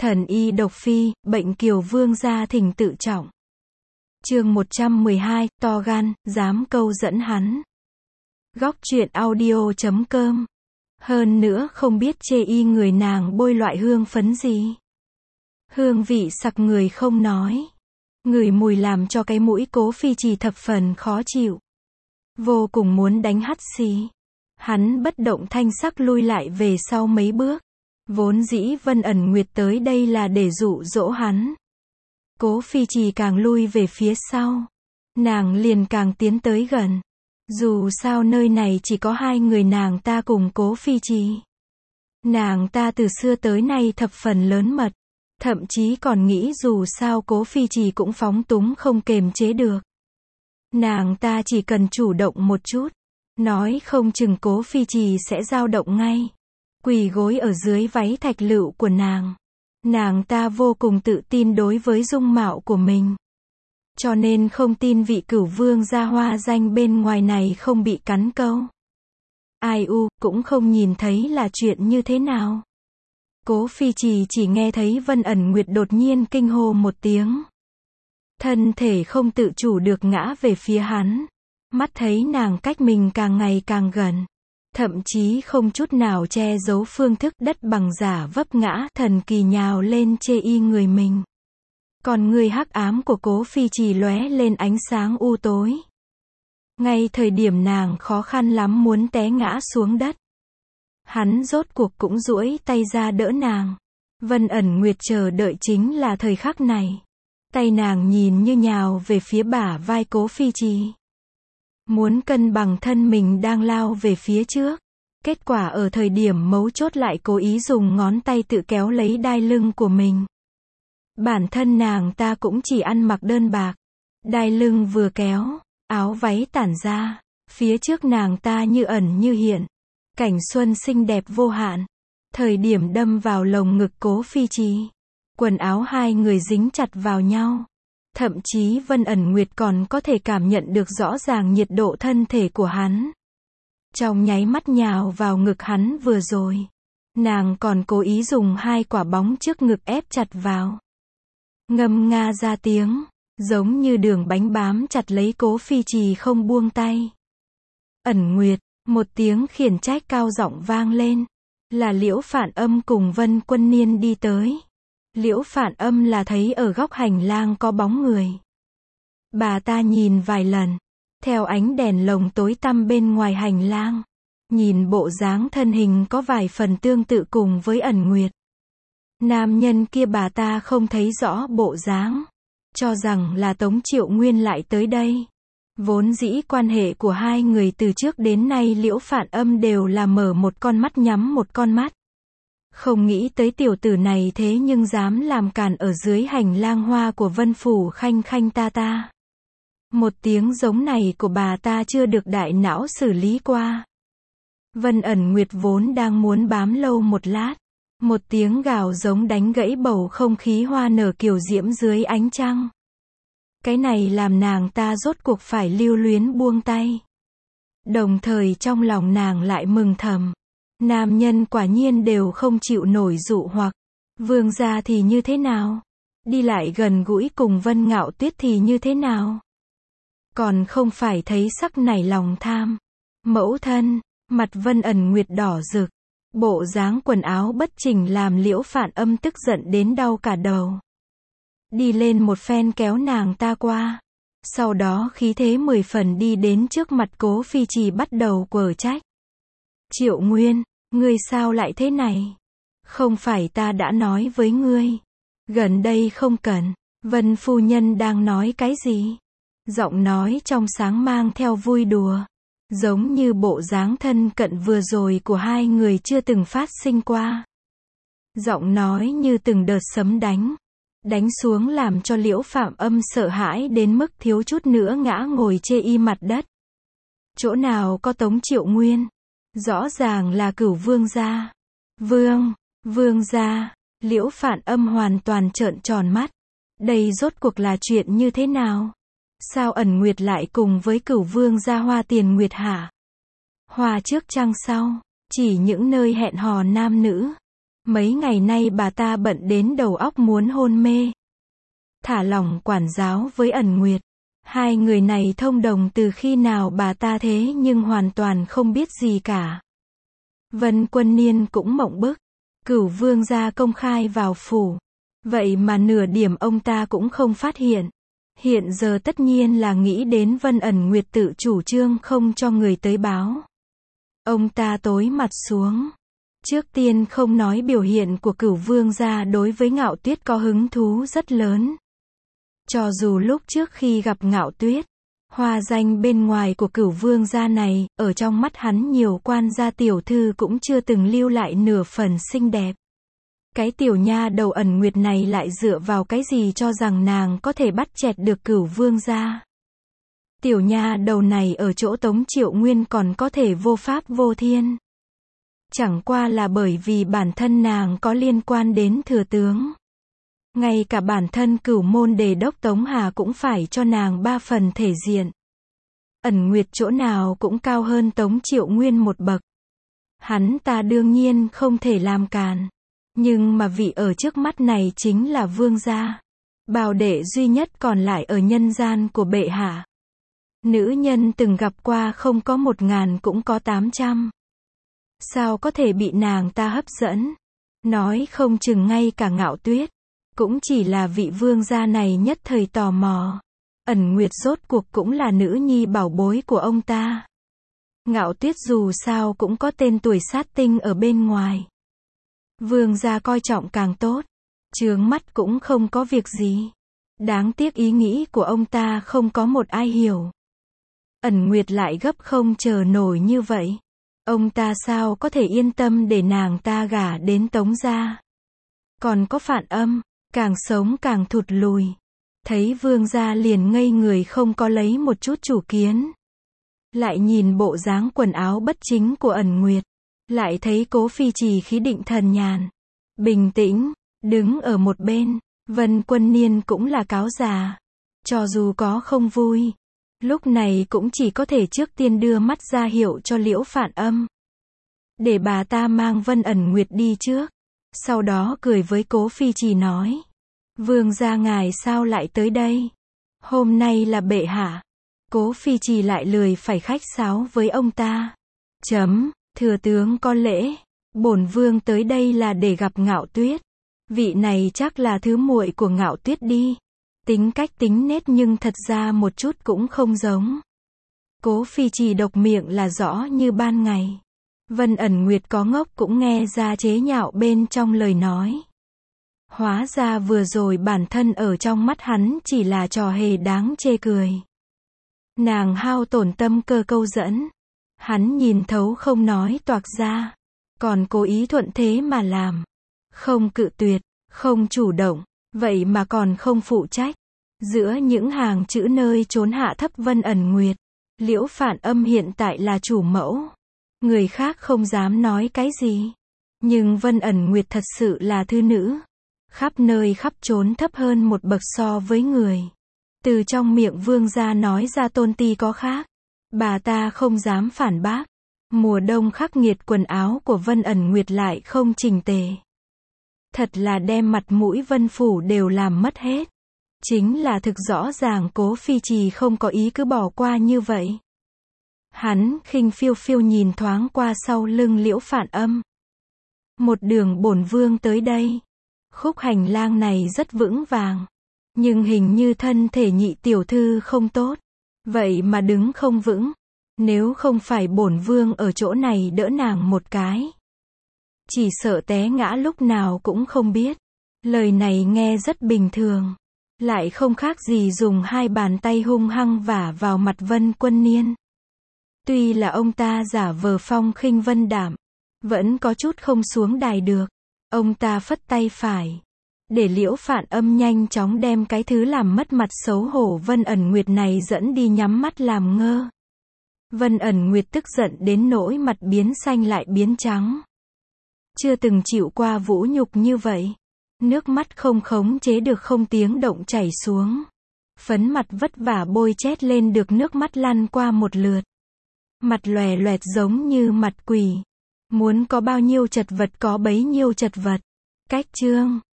Thần y độc phi, bệnh Kiều Vương gia thỉnh tự trọng. Chương 112, to gan, dám câu dẫn hắn. Góc truyện audio.com. Hơn nữa không biết chê y người nàng bôi loại hương phấn gì. Hương vị sặc người không nói. Ngửi mùi làm cho cái mũi Cố Phi Trì thập phần khó chịu. Vô cùng muốn đánh hắt xì. Hắn bất động thanh sắc lui lại về sau mấy bước. Vốn dĩ Vân Ẩn Nguyệt tới đây là để dụ dỗ hắn. Cố Phi Trì càng lui về phía sau. Nàng liền càng tiến tới gần. Dù sao nơi này chỉ có hai người nàng ta cùng Cố Phi Trì. Nàng ta từ xưa tới nay thập phần lớn mật. Thậm chí còn nghĩ dù sao Cố Phi Trì cũng phóng túng không kềm chế được. Nàng ta chỉ cần chủ động một chút. Nói không chừng Cố Phi Trì sẽ dao động ngay. Quỳ gối ở dưới váy thạch lựu của nàng. Nàng ta vô cùng tự tin đối với dung mạo của mình. Cho nên không tin vị cửu vương gia hoa danh bên ngoài này không bị cắn câu. Ai cũng không nhìn thấy là chuyện như thế nào. Cố Phi Trì chỉ nghe thấy Vân Ẩn Nguyệt đột nhiên kinh hô một tiếng. Thân thể không tự chủ được ngã về phía hắn. Mắt thấy nàng cách mình càng ngày càng gần. Thậm chí không chút nào che giấu phương thức đất bằng giả vấp ngã thần kỳ nhào lên chê y người mình. Còn người hắc ám của Cố Phi Trì lóe lên ánh sáng u tối. Ngay thời điểm nàng khó khăn lắm muốn té ngã xuống đất. Hắn rốt cuộc cũng duỗi tay ra đỡ nàng. Vân Ẩn Nguyệt chờ đợi chính là thời khắc này. Tay nàng nhìn như nhào về phía bả vai Cố Phi Trì. Muốn cân bằng thân mình đang lao về phía trước. Kết quả ở thời điểm mấu chốt lại cố ý dùng ngón tay tự kéo lấy đai lưng của mình. Bản thân nàng ta cũng chỉ ăn mặc đơn bạc. Đai lưng vừa kéo, áo váy tản ra. Phía trước nàng ta như ẩn như hiện. Cảnh xuân xinh đẹp vô hạn. Thời điểm đâm vào lồng ngực Cố Phi Trì. Quần áo hai người dính chặt vào nhau. Thậm chí Vân Ẩn Nguyệt còn có thể cảm nhận được rõ ràng nhiệt độ thân thể của hắn. Trong nháy mắt nhào vào ngực hắn vừa rồi. Nàng còn cố ý dùng hai quả bóng trước ngực ép chặt vào. Ngâm nga ra tiếng, giống như đường bánh bám chặt lấy Cố Phi Trì không buông tay. Ẩn Nguyệt, một tiếng khiển trách cao giọng vang lên. Là Liễu Phản Âm cùng Vân Quân Niên đi tới. Liễu Phản Âm là thấy ở góc hành lang có bóng người. Bà ta nhìn vài lần, theo ánh đèn lồng tối tăm bên ngoài hành lang, nhìn bộ dáng thân hình có vài phần tương tự cùng với Ẩn Nguyệt. Nam nhân kia bà ta không thấy rõ bộ dáng, cho rằng là Tống Triệu Nguyên lại tới đây. Vốn dĩ quan hệ của hai người từ trước đến nay Liễu Phản Âm đều là mở một con mắt nhắm một con mắt. Không nghĩ tới tiểu tử này thế nhưng dám làm càn ở dưới hành lang hoa của Vân Phủ khanh khanh ta ta. Một tiếng giống này của bà ta chưa được đại não xử lý qua. Vân Ẩn Nguyệt vốn đang muốn bám lâu một lát. Một tiếng gào giống đánh gãy bầu không khí hoa nở kiều diễm dưới ánh trăng. Cái này làm nàng ta rốt cuộc phải lưu luyến buông tay. Đồng thời trong lòng nàng lại mừng thầm. Nam nhân quả nhiên đều không chịu nổi dụ hoặc. Vương gia thì như thế nào? Đi lại gần gũi cùng Vân Ngạo Tuyết thì như thế nào? Còn không phải thấy sắc nảy lòng tham. Mẫu thân, mặt Vân Ẩn Nguyệt đỏ rực. Bộ dáng quần áo bất chỉnh làm Liễu Phản Âm tức giận đến đau cả đầu. Đi lên một phen kéo nàng ta qua. Sau đó khí thế 10 phần đi đến trước mặt Cố Phi Trì bắt đầu quở trách. Triệu Nguyên, ngươi sao lại thế này? Không phải ta đã nói với ngươi. Gần đây không cần. Vân phu nhân đang nói cái gì? Giọng nói trong sáng mang theo vui đùa. Giống như bộ dáng thân cận vừa rồi của hai người chưa từng phát sinh qua. Giọng nói như từng đợt sấm đánh. Đánh xuống làm cho Liễu Phản Âm sợ hãi đến mức thiếu chút nữa ngã ngồi chê y mặt đất. Chỗ nào có Tống Triệu Nguyên? Rõ ràng là cửu vương gia. Vương gia. Liễu Phản Âm hoàn toàn trợn tròn mắt. Đây rốt cuộc là chuyện như thế nào? Sao Ẩn Nguyệt lại cùng với cửu vương gia hoa tiền nguyệt hả? Hoa trước trăng sau, chỉ những nơi hẹn hò nam nữ. Mấy ngày nay bà ta bận đến đầu óc muốn hôn mê. Thả lỏng quản giáo với Ẩn Nguyệt. Hai người này thông đồng từ khi nào bà ta thế nhưng hoàn toàn không biết gì cả. Vân Quân Niên cũng mộng bức. Cửu vương gia công khai vào phủ. Vậy mà nửa điểm ông ta cũng không phát hiện. Hiện giờ tất nhiên là nghĩ đến Vân Ẩn Nguyệt tự chủ trương không cho người tới báo. Ông ta tối mặt xuống. Trước tiên không nói biểu hiện của Cửu vương gia đối với Ngạo Tuyết có hứng thú rất lớn. Cho dù lúc trước khi gặp Ngạo Tuyết, hoa danh bên ngoài của Cửu vương gia này, ở trong mắt hắn nhiều quan gia tiểu thư cũng chưa từng lưu lại nửa phần xinh đẹp. Cái tiểu nha đầu Ẩn Nguyệt này lại dựa vào cái gì cho rằng nàng có thể bắt chẹt được Cửu vương gia. Tiểu nha đầu này ở chỗ Tống Triệu Nguyên còn có thể vô pháp vô thiên. Chẳng qua là bởi vì bản thân nàng có liên quan đến thừa tướng. Ngay cả bản thân Cửu môn đề đốc Tống Hà cũng phải cho nàng 3 phần thể diện. Ẩn Nguyệt chỗ nào cũng cao hơn Tống Triệu Nguyên một bậc. Hắn ta đương nhiên không thể làm càn. Nhưng mà vị ở trước mắt này chính là vương gia. Bảo đệ duy nhất còn lại ở nhân gian của bệ hạ. Nữ nhân từng gặp qua không có 1000 cũng có 800. Sao có thể bị nàng ta hấp dẫn? Nói không chừng ngay cả Ngạo Tuyết. Cũng chỉ là vị vương gia này nhất thời tò mò. Ẩn Nguyệt rốt cuộc cũng là nữ nhi bảo bối của ông ta. Ngạo Tuyết dù sao cũng có tên tuổi sát tinh ở bên ngoài. Vương gia coi trọng càng tốt. Chướng mắt cũng không có việc gì. Đáng tiếc ý nghĩ của ông ta không có một ai hiểu. Ẩn Nguyệt lại gấp không chờ nổi như vậy. Ông ta sao có thể yên tâm để nàng ta gả đến Tống gia. Còn có Phản Âm, càng sống càng thụt lùi. Thấy vương gia liền ngây người không có lấy một chút chủ kiến. Lại nhìn bộ dáng quần áo bất chính của Ẩn Nguyệt. Lại thấy Cố Phi Trì khí định thần nhàn. Bình tĩnh, đứng ở một bên. Vân Quân Niên cũng là cáo già. Cho dù có không vui. Lúc này cũng chỉ có thể trước tiên đưa mắt ra hiệu cho Liễu Phản Âm. Để bà ta mang Vân Ẩn Nguyệt đi trước. Sau đó cười với Cố Phi Trì nói. Vương gia ngài sao lại tới đây? Hôm nay là bệ hạ. Cố Phi Trì lại lười phải khách sáo với ông ta. Thừa tướng có lễ. Bổn vương tới đây là để gặp Ngạo Tuyết. Vị này chắc là thứ muội của Ngạo Tuyết đi. Tính cách tính nết nhưng thật ra một chút cũng không giống. Cố Phi Trì độc miệng là rõ như ban ngày. Vân Ẩn Nguyệt có ngốc cũng nghe ra chế nhạo bên trong lời nói. Hóa ra vừa rồi bản thân ở trong mắt hắn chỉ là trò hề đáng chê cười. Nàng hao tổn tâm cơ câu dẫn. Hắn nhìn thấu không nói toạc ra. Còn cố ý thuận thế mà làm. Không cự tuyệt, không chủ động. Vậy mà còn không phụ trách. Giữa những hàng chữ nơi trốn hạ thấp Vân Ẩn Nguyệt. Liễu Phản Âm hiện tại là chủ mẫu. Người khác không dám nói cái gì. Nhưng Vân Ẩn Nguyệt thật sự là thư nữ. Khắp nơi khắp chốn thấp hơn một bậc so với người. Từ trong miệng vương gia nói ra tôn ti có khác. Bà ta không dám phản bác. Mùa đông khắc nghiệt quần áo của Vân Ẩn Nguyệt lại không chỉnh tề. Thật là đem mặt mũi Vân Phủ đều làm mất hết. Chính là thực rõ ràng Cố Phi Trì không có ý cứ bỏ qua như vậy. Hắn khinh phiêu phiêu nhìn thoáng qua sau lưng Liễu Phản Âm. Một đường bổn vương tới đây. Khúc hành lang này rất vững vàng. Nhưng hình như thân thể nhị tiểu thư không tốt. Vậy mà đứng không vững. Nếu không phải bổn vương ở chỗ này đỡ nàng một cái. Chỉ sợ té ngã lúc nào cũng không biết. Lời này nghe rất bình thường. Lại không khác gì dùng 2 bàn tay hung hăng vả vào mặt Vân Quân Niên. Tuy là ông ta giả vờ phong khinh vân đạm. Vẫn có chút không xuống đài được. Ông ta phất tay phải. Để Liễu Phản Âm nhanh chóng đem cái thứ làm mất mặt xấu hổ Vân Ẩn Nguyệt này dẫn đi nhắm mắt làm ngơ. Vân Ẩn Nguyệt tức giận đến nỗi mặt biến xanh lại biến trắng. Chưa từng chịu qua vũ nhục như vậy. Nước mắt không khống chế được không tiếng động chảy xuống. Phấn mặt vất vả bôi chét lên được nước mắt lăn qua một lượt. Mặt lòe loẹt giống như mặt quỷ. Muốn có bao nhiêu chật vật có bấy nhiêu chật vật. Cách chương